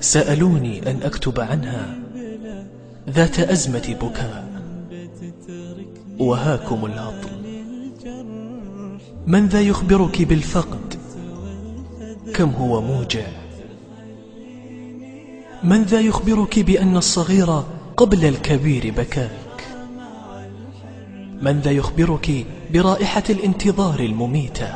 سألوني أن أكتب عنها ذات أزمة بكاء، وهاكم الهطل. من ذا يخبرك بالفقد كم هو موجع؟ من ذا يخبرك بأن الصغير قبل الكبير بكاك؟ من ذا يخبرك برائحة الانتظار المميتة؟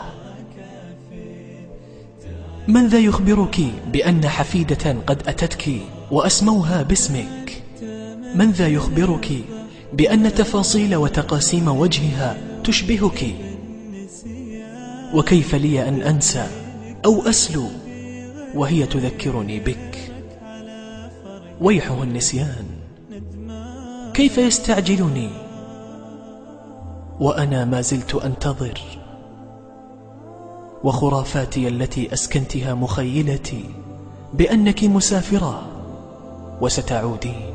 من ذا يخبرك بأن حفيدة قد أتتك وأسموها باسمك؟ من ذا يخبرك بأن تفاصيل وتقاسيم وجهها تشبهك؟ وكيف لي أن أنسى أو أسلو وهي تذكرني بك؟ ويحه النسيان، كيف يستعجلني وأنا ما زلت أنتظر؟ وخرافاتي التي أسكنتها مخيلتي بأنك مسافرة وستعودين.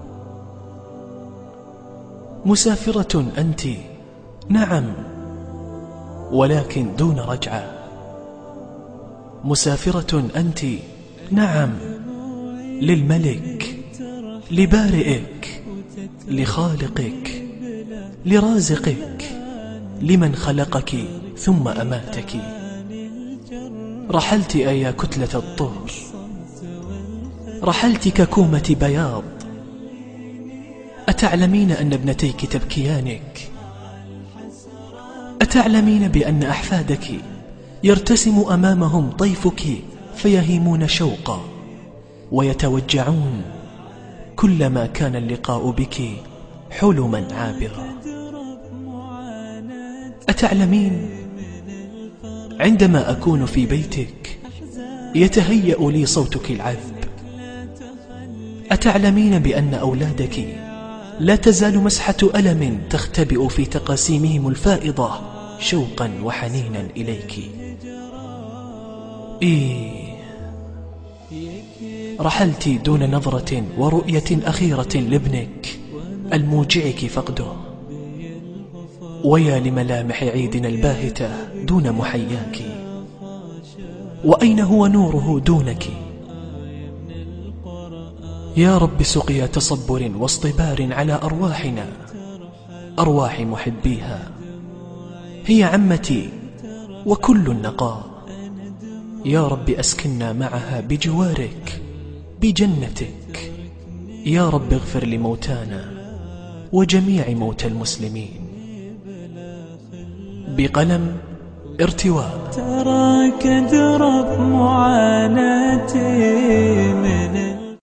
مسافرة أنت، نعم، ولكن دون رجعة. مسافرة أنت، نعم، للملك، لبارئك، لخالقك، لرازقك، لمن خلقك ثم أماتك. رحلت أيا كتلة الطهر، رحلت ككومة بياض. أتعلمين أن ابنتيك تبكيانك؟ أتعلمين بأن أحفادك يرتسم أمامهم طيفك فيهيمون شوقا ويتوجعون كلما كان اللقاء بك حلما عابرا؟ أتعلمين عندما أكون في بيتك يتهيأ لي صوتك العذب؟ أتعلمين بأن أولادك لا تزال مسحة ألم تختبئ في تقاسيمهم الفائضة شوقا وحنينا إليك؟ رحلت دون نظرة ورؤية أخيرة لابنك الموجعك فقده. ويا لملامح عيدنا الباهتة دون محياك، وأين هو نوره دونك؟ يا رب سقيا تصبر واصطبار على أرواحنا، أرواح محبيها، هي عمتي وكل النقاء. يا رب أسكننا معها بجوارك بجنتك. يا رب اغفر لموتانا وجميع موتى المسلمين. بقلم ارتواء. تراك درب معاناتي